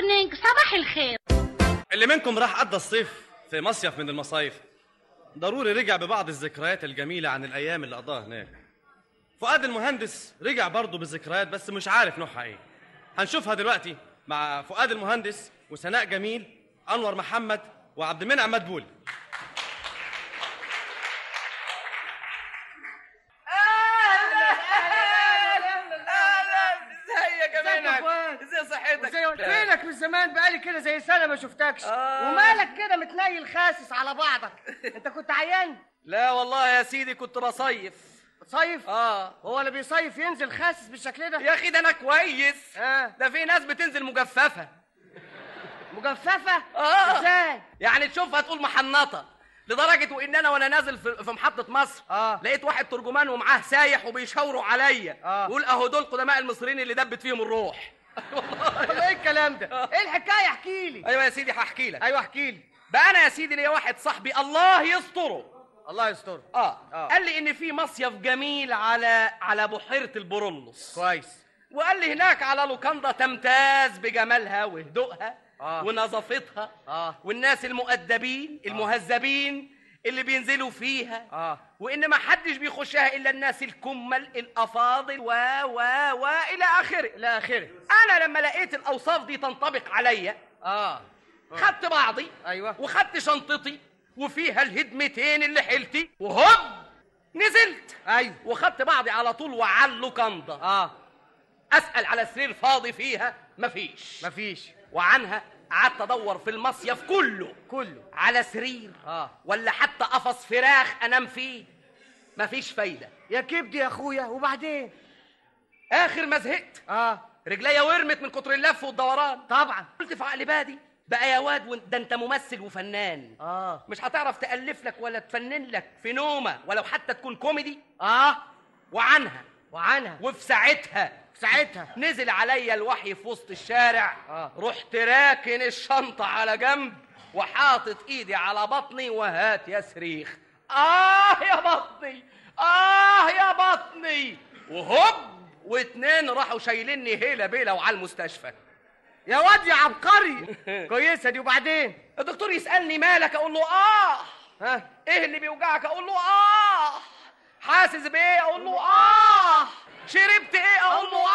مورنينج، صباح الخير. اللي منكم راح قضى الصيف في مصيف من المصايف ضروري رجع ببعض الذكريات الجميلة عن الأيام اللي قضاها هناك. فؤاد المهندس رجع برضه بالذكريات بس مش عارف نوعها ايه. هنشوفها دلوقتي مع فؤاد المهندس وسناء جميل، أنور محمد، وعبد المنعم مدبول. فينك من زمان؟ بقالي كده زي سنه ما شفتكش. ومالك كده متنيل خاسس على بعضك؟ انت كنت عيان؟ لا والله يا سيدي كنت بصيف. بتصيف؟ هو اللي بيصيف ينزل خاسس بالشكل ده؟ يا اخي ده انا كويس. ده في ناس بتنزل مجففه. مجففه؟ ازاي يعني تشوفها تقول محنطه، لدرجه وان انا وانا نازل في محطه مصر لقيت واحد ترجمان ومعاه سايح وبيشاوروا عليا يقول اهو دول قدماء المصريين اللي دبت فيهم الروح. والله ايه الكلام ده؟ ايه الحكايه؟ احكي لي. ايوه يا سيدي هحكي لك. ايوه احكي لي. بقى انا يا سيدي ليا واحد صاحبي الله يستره. الله يستره. قال لي ان في مصيف جميل على بحيره البرولوس. كويس. وقال لي هناك على لوكاندا تمتاز بجمالها وهدوءها ونظافتها والناس المؤدبين المهذبين اللي بينزلوا فيها وان ما حدش بيخشها الا الناس الكمل الافاضل و الى اخره الى اخره. انا لما لقيت الاوصاف دي تنطبق عليا خدت بعضي. ايوه. وخدت شنطتي وفيها الهدمتين اللي حيلتي وهوب نزلت. ايوه. وخدت بعضي على طول وعلى اللوكاندا. اسال على سرير فاضي فيها مفيش. وعنها قعدت ادور في المصيف كله على سرير ولا حتى قفص فراخ انام فيه، مفيش فايده. يا كبدي يا اخويا. وبعدين اخر ما زهقت رجليا ورمت من كتر اللف والدوران. طبعا. قلت في عقل بادي بقى يا واد ده انت ممثل وفنان. مش هتعرف تألف لك ولا تفنن لك في نومه ولو حتى تكون كوميدي. وعنها وفي ساعتها نزل عليا الوحي في وسط الشارع. رحت راكن الشنطة على جنب وحاطط ايدي على بطني وهات يا صريخ يا بطني وهوب واتنين راحوا شايليني هيلا بيلا وعلى المستشفى. يا واد يا عبقري. كويسه دي. وبعدين الدكتور يسألني مالك اقول له ايه اللي بيوجعك اقول له حاسس بايه اقول له شربت ايه اقول له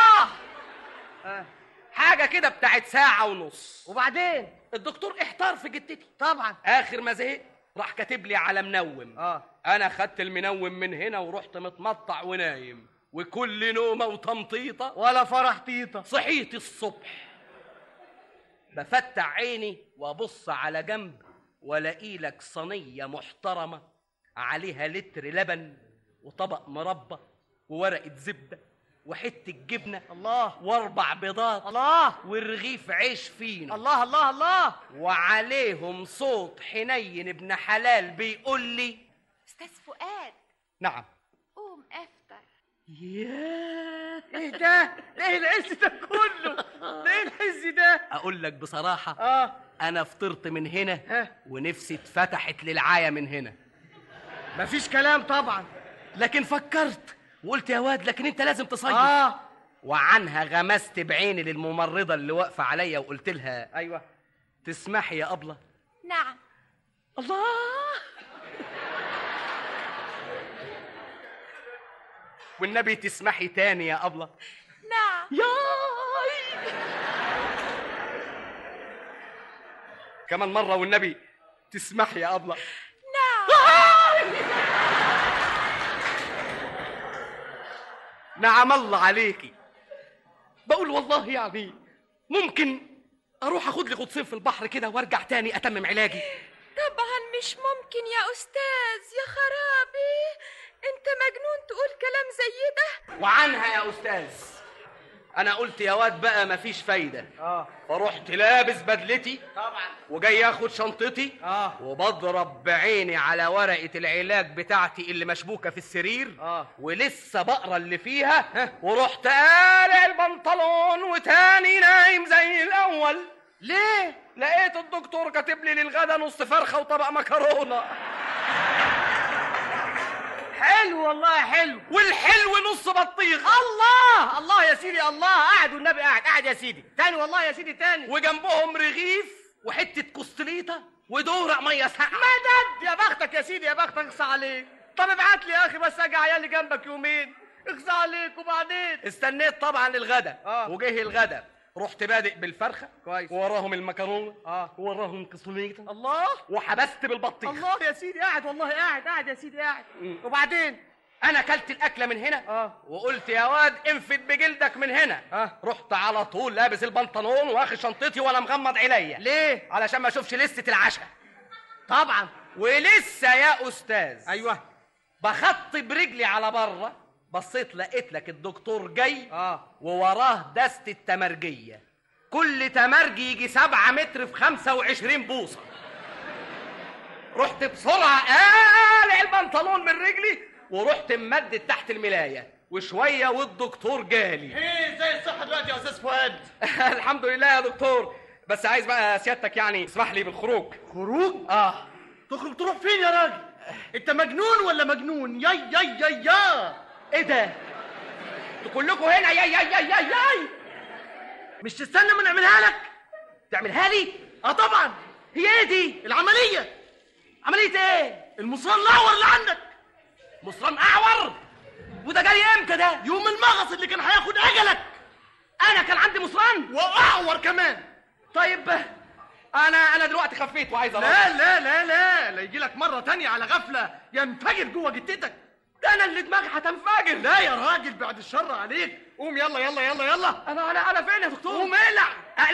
حاجه كده بتاعت ساعه ونص. وبعدين الدكتور احتار في جتتي طبعا. اخر ما زهق راح كاتب لي على منوم. انا خدت المنوم من هنا ورحت متمطع ونايم وكل نومه وتمطيطه ولا فرحتيطه. صحيت الصبح بفتح عيني وابص على جنب والاقي لك صينيه محترمه عليها لتر لبن وطبق مربى وورقه زبده وحته جبنه الله واربع بيضات الله ورغيف عيش فينو الله الله الله وعليهم صوت حنين ابن حلال بيقول لي استاذ فؤاد. نعم. قوم افطر. ياه ايه ده؟ ايه العز ده كله؟ ده ايه العز ده؟ اقول لك بصراحه انا فطرت من هنا ونفسي اتفتحت للعايه من هنا. مفيش كلام طبعا. لكن فكرت وقلت يا واد لكن انت لازم تصيف. وعنها غمست بعيني للممرضه اللي واقفه عليا وقلت لها ايوه تسمحي يا ابله؟ نعم. الله والنبي تسمحي تاني يا ابله؟ نعم. ياي كمان مره والنبي تسمحي يا ابله؟ نعم. نعم الله عليكي. بقول والله يعني ممكن اروح اخد لي غطسين في البحر كده وارجع تاني اتمم علاجي. طبعا مش ممكن يا استاذ. يا خرابي انت مجنون تقول كلام زي ده. وعنها يا استاذ انا قلت يا واد بقى مفيش فايده. فرحت لابس بدلتي طبعا وجاي اخد شنطتي وبضرب بعيني على ورقه العلاج بتاعتي اللي مشبوكه في السرير ولسه بقرا اللي فيها ورحت قالع البنطلون وتاني نايم زي الاول. ليه؟ لقيت الدكتور كاتب لي للغدا نص فرخه وطبق مكرونه. حلو والله حلو. والحلو نص بطيخ. الله الله يا سيدي الله. قاعد والنبي قاعد يا سيدي. تاني والله يا سيدي تاني. وجنبهم رغيف وحته كستليطه ودورق ميه ساقعه. مدد يا بختك يا سيدي يا بختك. اخصى عليك. طب ابعت لي يا اخي بس اجي عيالي جنبك يومين. اخصى عليك. وبعدين استنيت طبعا الغدا. وجه الغدا رحت بادئ بالفرخه كويس. ووراهم المكرونه ووراهم كسوليته الله. وحبست بالبطيخ. الله يا سيدي قاعد والله قاعد يا سيدي قاعد. وبعدين انا اكلت الاكله من هنا وقلت يا واد انفد بجلدك من هنا. رحت على طول لابس البنطلون واخد شنطتي وانا مغمض عينيا. ليه؟ علشان ما اشوفش لسه العشاء. طبعا. ولسه يا استاذ ايوه بخط برجلي على بره بصيت لقيت لك الدكتور جاي ووراه دستة تمرجية. كل تمرجي يجي 7 متر في 25 بوصة. رحت بسرعة قالع البنطلون من رجلي ورحت ممدد تحت الملاية وشوية والدكتور جالي. ايه زي الصحة دلوقتي يا استاذ فؤاد؟ الحمد لله يا دكتور. بس عايز بقى سيادتك يعني اسمح لي بالخروج. خروج؟ تخرج تروح فين يا راجل؟ انت مجنون ولا مجنون؟ يا ايه ده؟ انتوا كلكم هنا ياي مش تستنى ما نعملها لك؟ تعملها لي؟ طبعا. هي ايه دي؟ العملية. عملية ايه؟ المصران الاعور اللي عندك. مصران اعور؟ وده جاي امتى ده؟ يوم المغص اللي كان هياخد اجلك. انا كان عندي مصران؟ واعور كمان. طيب انا دلوقتي خفيت وعايز اروح. لا يجي لك مرة تانية على غفلة ينفجر جوه جتتك. ده انا اللي دماغي هتنفجر. لا يا راجل بعد الشر عليك. قوم يلا. انا فين يا دكتور؟ قوم اقلع.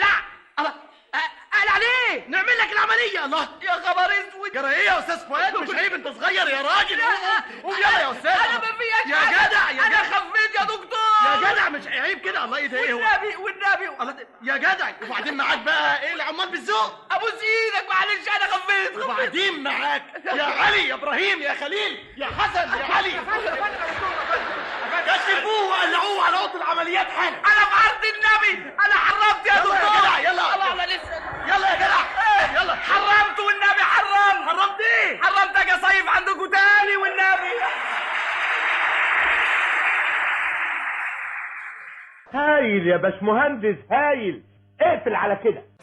اقلع ليه؟ نعمل لك العملية. الله يا خبر اسود. جرى ايه يا استاذ فؤاد؟ مش عيب انت صغير يا راجل. قوم يلا يا استاذ. انا ما فيش يا جدع انا خفيت يا دكتور. يا جدع مش عيب كده. الله ايه ده؟ ايه هو؟ والنبي يا جدع. وبعدين معاك بقى ايه العمال بالذوق؟ ابوس ايدك معلش انا خفيت. وبعدين معاك يا علي يا ابراهيم يا خليل يا حسن يا علي. كشفوه وقلعوه على اوضه العمليات حالا. انا في عرض النبي. انا حرمت يا دكتور. يلا يا جدع يلا. انا لسه. يلا يا جدع يلا. حرمت والنبي حرمت. حرمت ايه؟ حرمت اجي اصيف عندكم تاني والنبي. هايل يا باشمهندس هايل. اقفل على كده.